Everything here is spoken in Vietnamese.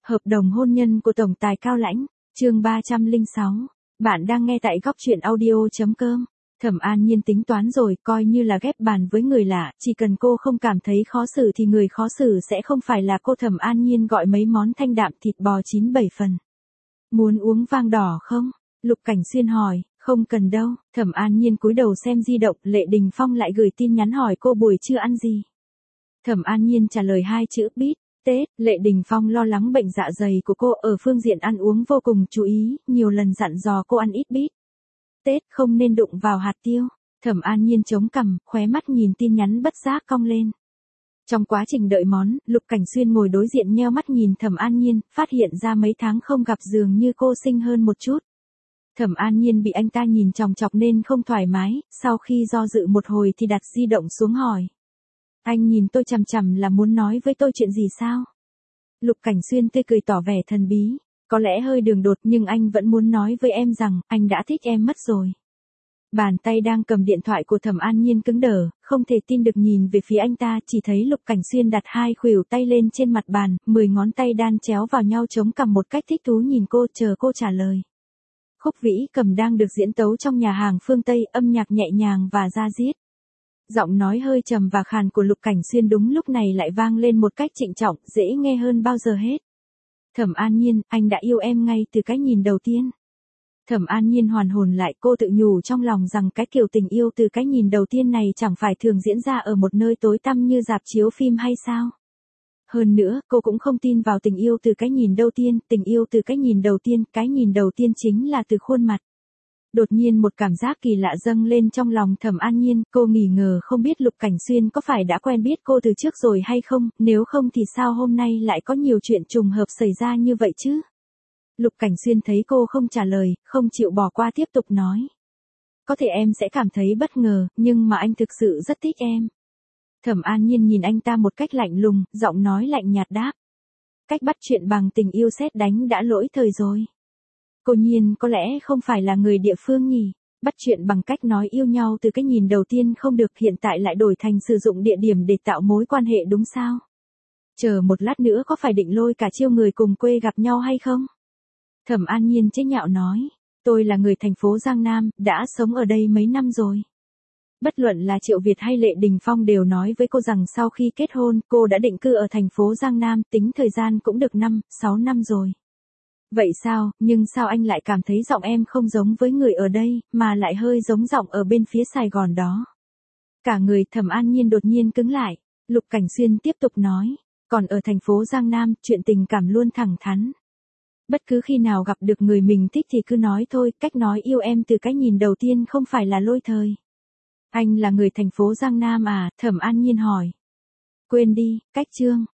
Hợp đồng hôn nhân của Tổng tài Cao Lãnh, chương 306. Bạn đang nghe tại góc truyện audio.com. Thẩm An Nhiên tính toán rồi, coi như là ghép bàn với người lạ, chỉ cần cô không cảm thấy khó xử thì người khó xử sẽ không phải là cô. Thẩm An Nhiên gọi mấy món thanh đạm, thịt bò 9-7 phần. Muốn uống vang đỏ không? Lục Cảnh Xuyên hỏi. Không cần đâu. Thẩm An Nhiên cúi đầu xem di động, Lệ Đình Phong lại gửi tin nhắn hỏi cô buổi trưa ăn gì. Thẩm An Nhiên trả lời 2 chữ bít. Tết. Lệ Đình Phong lo lắng bệnh dạ dày của cô ở phương diện ăn uống vô cùng chú ý, nhiều lần dặn dò cô ăn ít bít. Tết không nên đụng vào hạt tiêu. Thẩm An Nhiên chống cằm, khóe mắt nhìn tin nhắn bất giác cong lên. Trong quá trình đợi món, Lục Cảnh Xuyên ngồi đối diện nheo mắt nhìn Thẩm An Nhiên, phát hiện ra mấy tháng không gặp dường như cô xinh hơn một chút. Thẩm An Nhiên bị anh ta nhìn chòng chọc nên không thoải mái, sau khi do dự một hồi thì đặt di động xuống hỏi. Anh nhìn tôi chằm chằm là muốn nói với tôi chuyện gì sao? Lục Cảnh Xuyên tươi cười tỏ vẻ thần bí. Có lẽ hơi đường đột nhưng anh vẫn muốn nói với em rằng, anh đã thích em mất rồi. Bàn tay đang cầm điện thoại của Thẩm An Nhiên cứng đờ, không thể tin được nhìn về phía anh ta, chỉ thấy Lục Cảnh Xuyên đặt 2 khuỷu tay lên trên mặt bàn, 10 ngón tay đan chéo vào nhau chống cằm một cách thích thú nhìn cô, chờ cô trả lời. Khúc Vĩ Cầm đang được diễn tấu trong nhà hàng phương Tây, âm nhạc nhẹ nhàng và da diết. Giọng nói hơi trầm và khàn của Lục Cảnh Xuyên đúng lúc này lại vang lên một cách trịnh trọng, dễ nghe hơn bao giờ hết. Thẩm An Nhiên, anh đã yêu em ngay từ cái nhìn đầu tiên. Thẩm An Nhiên hoàn hồn lại, cô tự nhủ trong lòng rằng cái kiểu tình yêu từ cái nhìn đầu tiên này chẳng phải thường diễn ra ở một nơi tối tăm như rạp chiếu phim hay sao? Hơn nữa, cô cũng không tin vào tình yêu từ cái nhìn đầu tiên, tình yêu từ cái nhìn đầu tiên chính là từ khuôn mặt. Đột nhiên một cảm giác kỳ lạ dâng lên trong lòng Thẩm An Nhiên, cô nghi ngờ không biết Lục Cảnh Xuyên có phải đã quen biết cô từ trước rồi hay không, nếu không thì sao hôm nay lại có nhiều chuyện trùng hợp xảy ra như vậy chứ? Lục Cảnh Xuyên thấy cô không trả lời, không chịu bỏ qua tiếp tục nói. Có thể em sẽ cảm thấy bất ngờ, nhưng mà anh thực sự rất thích em. Thẩm An Nhiên nhìn anh ta một cách lạnh lùng, giọng nói lạnh nhạt đáp. Cách bắt chuyện bằng tình yêu sét đánh đã lỗi thời rồi. Cô Nhiên có lẽ không phải là người địa phương nhỉ, bắt chuyện bằng cách nói yêu nhau từ cái nhìn đầu tiên không được, hiện tại lại đổi thành sử dụng địa điểm để tạo mối quan hệ đúng sao? Chờ một lát nữa có phải định lôi cả chiêu người cùng quê gặp nhau hay không? Thẩm An Nhiên chế nhạo nói, tôi là người thành phố Giang Nam, đã sống ở đây mấy năm rồi. Bất luận là Triệu Việt hay Lệ Đình Phong đều nói với cô rằng sau khi kết hôn, cô đã định cư ở thành phố Giang Nam, tính thời gian cũng được 5-6 năm rồi. Vậy sao, nhưng sao anh lại cảm thấy giọng em không giống với người ở đây, mà lại hơi giống giọng ở bên phía Sài Gòn đó? Cả người Thẩm An Nhiên đột nhiên cứng lại, Lục Cảnh Xuyên tiếp tục nói, còn ở thành phố Giang Nam, chuyện tình cảm luôn thẳng thắn. Bất cứ khi nào gặp được người mình thích thì cứ nói thôi, cách nói yêu em từ cái nhìn đầu tiên không phải là lôi thời. Anh là người thành phố Giang Nam à? Thẩm An Nhiên hỏi. Quên đi, cách chương.